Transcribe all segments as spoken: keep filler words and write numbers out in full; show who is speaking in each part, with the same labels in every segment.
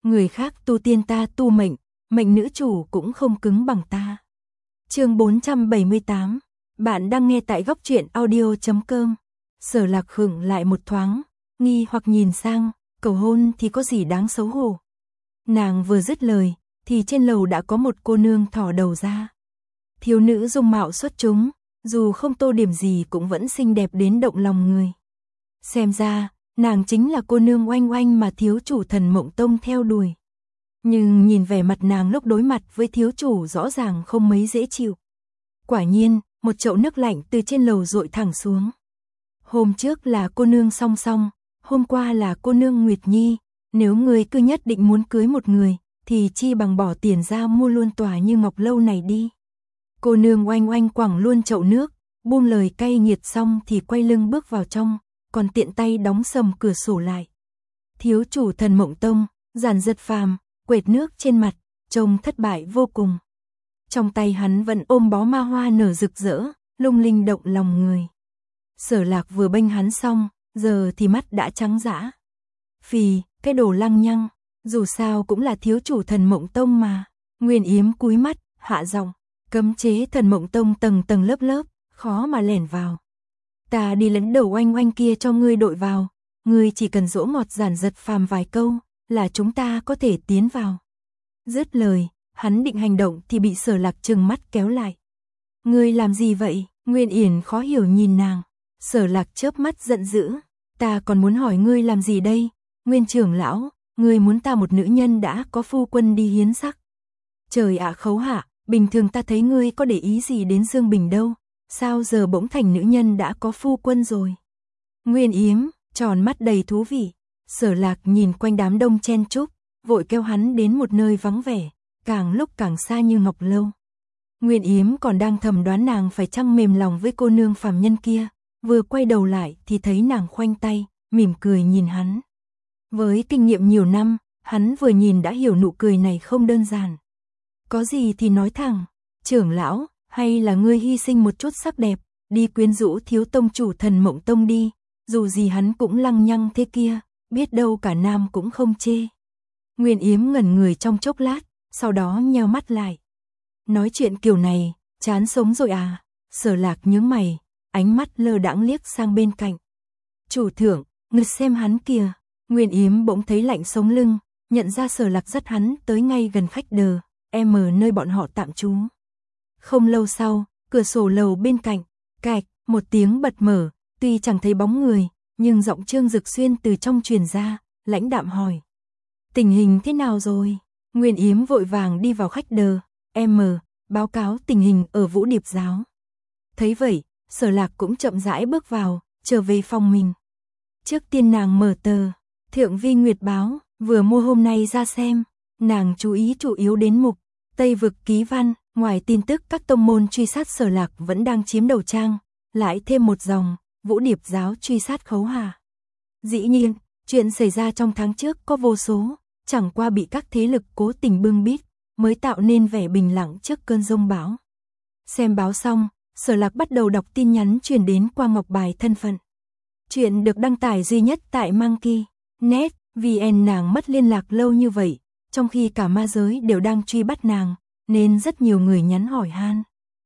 Speaker 1: người khác tu tiên ta tu mệnh, mệnh nữ chủ cũng không cứng bằng ta. Chương bốn trăm bảy mươi tám, bạn đang nghe tại góc truyện audio chấm com. Sở Lạc khựng lại một thoáng, nghi hoặc nhìn sang, cầu hôn thì có gì đáng xấu hổ. Nàng vừa dứt lời, thì trên lầu đã có một cô nương thò đầu ra. Thiếu nữ dung mạo xuất chúng, dù không tô điểm gì cũng vẫn xinh đẹp đến động lòng người. Xem ra, nàng chính là cô nương Oanh Oanh mà thiếu chủ Thần Mộng Tông theo đuổi. Nhưng nhìn vẻ mặt nàng lúc đối mặt với thiếu chủ rõ ràng không mấy dễ chịu. Quả nhiên, một chậu nước lạnh từ trên lầu dội thẳng xuống. Hôm trước là cô nương Song Song, hôm qua là cô nương Nguyệt Nhi, nếu người cứ nhất định muốn cưới một người, thì chi bằng bỏ tiền ra mua luôn tòa Như Ngọc Lâu này đi. Cô nương Oanh Oanh quẳng luôn chậu nước, buông lời cay nghiệt xong thì quay lưng bước vào trong, còn tiện tay đóng sầm cửa sổ lại. Thiếu chủ Thần Mộng Tông, Giản Dật Phàm, quệt nước trên mặt, trông thất bại vô cùng. Trong tay hắn vẫn ôm bó ma hoa nở rực rỡ, lung linh động lòng người. Sở Lạc vừa bênh hắn xong, giờ thì mắt đã trắng dã. Phì, cái đồ lăng nhăng, dù sao cũng là thiếu chủ Thần Mộng Tông mà. Nguyên Yếm cúi mắt, hạ giọng, cấm chế Thần Mộng Tông tầng tầng lớp lớp, khó mà lẻn vào. Ta đi lấn đầu Oanh Oanh kia cho ngươi đội vào, ngươi chỉ cần dỗ ngọt Giản Dật Phàm vài câu, là chúng ta có thể tiến vào. Dứt lời, hắn định hành động thì bị Sở Lạc trừng mắt kéo lại. Ngươi làm gì vậy? Nguyên Yển khó hiểu nhìn nàng. Sở Lạc chớp mắt giận dữ. Ta còn muốn hỏi ngươi làm gì đây? Nguyên trưởng lão, ngươi muốn ta một nữ nhân đã có phu quân đi hiến sắc. Trời ạ Khấu Hạ, bình thường ta thấy ngươi có để ý gì đến Dương Bình đâu. Sao giờ bỗng thành nữ nhân đã có phu quân rồi? Nguyên Yếm, tròn mắt đầy thú vị. Sở Lạc nhìn quanh đám đông chen chúc, vội kêu hắn đến một nơi vắng vẻ, càng lúc càng xa Như Ngọc Lâu. Nguyên Yếm còn đang thầm đoán nàng phải chăng mềm lòng với cô nương phàm nhân kia, vừa quay đầu lại thì thấy nàng khoanh tay, mỉm cười nhìn hắn. Với kinh nghiệm nhiều năm, hắn vừa nhìn đã hiểu nụ cười này không đơn giản. Có gì thì nói thẳng, trưởng lão, hay là ngươi hy sinh một chút sắc đẹp, đi quyến rũ thiếu tông chủ Thần Mộng Tông đi, dù gì hắn cũng lăng nhăng thế kia, biết đâu cả nam cũng không chê. Nguyên Yếm ngẩn người trong chốc lát, sau đó nheo mắt lại. Nói chuyện kiểu này, chán sống rồi à? Sở Lạc nhướng mày, ánh mắt lơ đãng liếc sang bên cạnh. Chủ thượng, ngươi xem hắn kìa. Nguyên Yếm bỗng thấy lạnh sống lưng, nhận ra Sở Lạc dắt hắn tới ngay gần khách đờ, em ở nơi bọn họ tạm trú. Không lâu sau, cửa sổ lầu bên cạnh, cạch, một tiếng bật mở, tuy chẳng thấy bóng người, nhưng giọng Trương Dực Xuyên từ trong truyền ra, lãnh đạm hỏi. Tình hình thế nào rồi? Nguyên Yếm vội vàng đi vào khách đờ, em báo cáo tình hình ở Vũ Điệp Giáo. Thấy vậy, Sở Lạc cũng chậm rãi bước vào, trở về phòng mình. Trước tiên nàng mở tờ, Thượng Vi Nguyệt Báo, vừa mua hôm nay ra xem, nàng chú ý chủ yếu đến mục, Tây Vực Ký Văn, ngoài tin tức các tông môn truy sát Sở Lạc vẫn đang chiếm đầu trang, lại thêm một dòng, Vũ Điệp Giáo truy sát Khấu Hà. Dĩ nhiên, chuyện xảy ra trong tháng trước có vô số, chẳng qua bị các thế lực cố tình bưng bít, mới tạo nên vẻ bình lặng trước cơn giông bão. Xem báo xong, Sở Lạc bắt đầu đọc tin nhắn truyền đến qua ngọc bài thân phận. Chuyện được đăng tải duy nhất tại Monkey net vn. Nàng mất liên lạc lâu như vậy, trong khi cả ma giới đều đang truy bắt nàng, nên rất nhiều người nhắn hỏi han.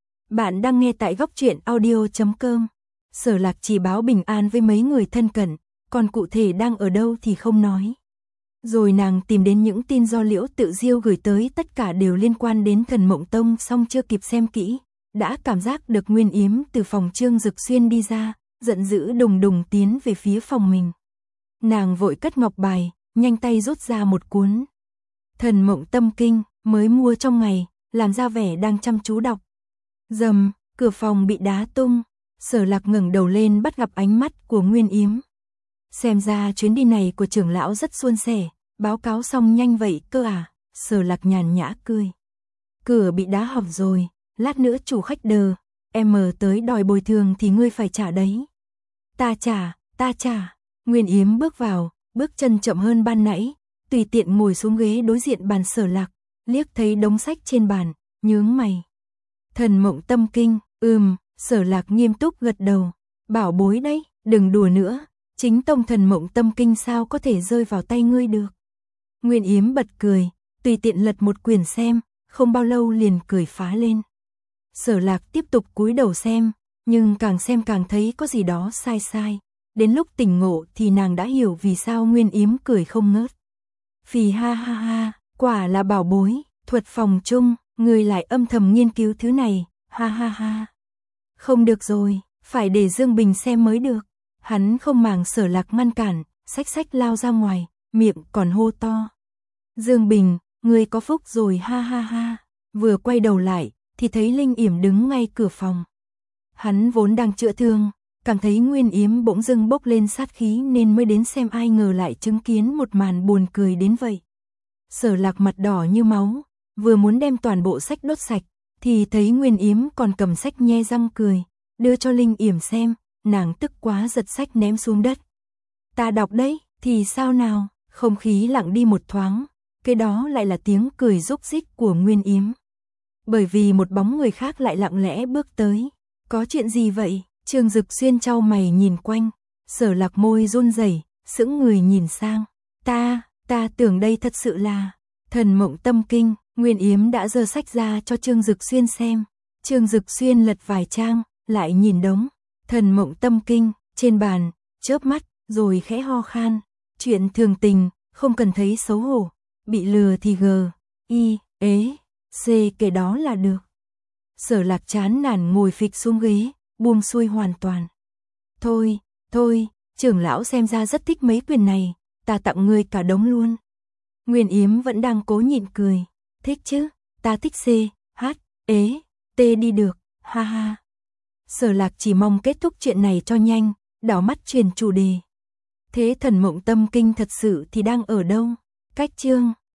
Speaker 1: Bạn đang nghe tại góc truyện audio chấm com. Sở Lạc chỉ báo bình an với mấy người thân cận, còn cụ thể đang ở đâu thì không nói. Rồi nàng tìm đến những tin do Liễu Tự Diêu gửi tới, tất cả đều liên quan đến Thần Mộng Tông, xong chưa kịp xem kỹ, đã cảm giác được Nguyên Yếm từ phòng Trương Dực Xuyên đi ra, giận dữ đùng đùng tiến về phía phòng mình. Nàng vội cất ngọc bài, nhanh tay rút ra một cuốn Thần Mộng Tâm Kinh, mới mua trong ngày, làm ra vẻ đang chăm chú đọc. Rầm, cửa phòng bị đá tung, Sở Lạc ngẩng đầu lên bắt gặp ánh mắt của Nguyên Yếm. Xem ra chuyến đi này của trưởng lão rất suôn sẻ, báo cáo xong nhanh vậy cơ à? Sở Lạc nhàn nhã cười. Cửa bị đá hỏng rồi, lát nữa chủ khách đờ, em mở tới đòi bồi thường thì ngươi phải trả đấy. Ta trả, ta trả. Nguyên Yếm bước vào, bước chân chậm hơn ban nãy, tùy tiện ngồi xuống ghế đối diện bàn Sở Lạc, liếc thấy đống sách trên bàn, nhướng mày. Thần Mộng Tâm Kinh, ừm, Sở Lạc nghiêm túc gật đầu. Bảo bối đấy, đừng đùa nữa, chính tông Thần Mộng Tâm Kinh sao có thể rơi vào tay ngươi được. Nguyên Yếm bật cười, tùy tiện lật một quyển xem, không bao lâu liền cười phá lên. Sở Lạc tiếp tục cúi đầu xem, nhưng càng xem càng thấy có gì đó sai sai. Đến lúc tỉnh ngộ thì nàng đã hiểu vì sao Nguyên Yếm cười không ngớt. Phì ha ha ha, quả là bảo bối, thuật phòng chung, người lại âm thầm nghiên cứu thứ này, ha ha ha. Không được rồi, phải để Dương Bình xem mới được. Hắn không màng Sở Lạc ngăn cản, xách xách lao ra ngoài, miệng còn hô to. Dương Bình, người có phúc rồi ha ha ha. Vừa quay đầu lại, thì thấy Linh Yểm đứng ngay cửa phòng. Hắn vốn đang chữa thương, cảm thấy Nguyên Yếm bỗng dưng bốc lên sát khí nên mới đến xem, ai ngờ lại chứng kiến một màn buồn cười đến vậy. Sở Lạc mặt đỏ như máu, vừa muốn đem toàn bộ sách đốt sạch, thì thấy Nguyên Yếm còn cầm sách nhe răng cười, đưa cho Linh Yểm xem, nàng tức quá giật sách ném xuống đất. Ta đọc đấy, thì sao nào, không khí lặng đi một thoáng, cái đó lại là tiếng cười rúc rích của Nguyên Yếm. Bởi vì một bóng người khác lại lặng lẽ bước tới. Có chuyện gì vậy? Trương Dực Xuyên chau mày nhìn quanh, Sở Lạc môi run rẩy, sững người nhìn sang. Ta, ta tưởng đây thật sự là Thần Mộng Tâm Kinh. Nguyên Yếm đã giơ sách ra cho Trương Dực Xuyên xem. Trương Dực Xuyên lật vài trang, lại nhìn đống Thần Mộng Tâm Kinh trên bàn, chớp mắt, rồi khẽ ho khan. Chuyện thường tình, không cần thấy xấu hổ. Bị lừa thì gờ, y, ế, c kể đó là được. Sở Lạc chán nản ngồi phịch xuống ghế, buông xuôi hoàn toàn. Thôi, thôi, trưởng lão xem ra rất thích mấy quyển này, ta tặng ngươi cả đống luôn. Nguyên Yếm vẫn đang cố nhịn cười. Thích chứ, ta thích C, H, ế, T đi được, ha ha. Sở Lạc chỉ mong kết thúc chuyện này cho nhanh, đảo mắt truyền chủ đề. Thế Thần Mộng Tâm Kinh thật sự thì đang ở đâu? Cách chương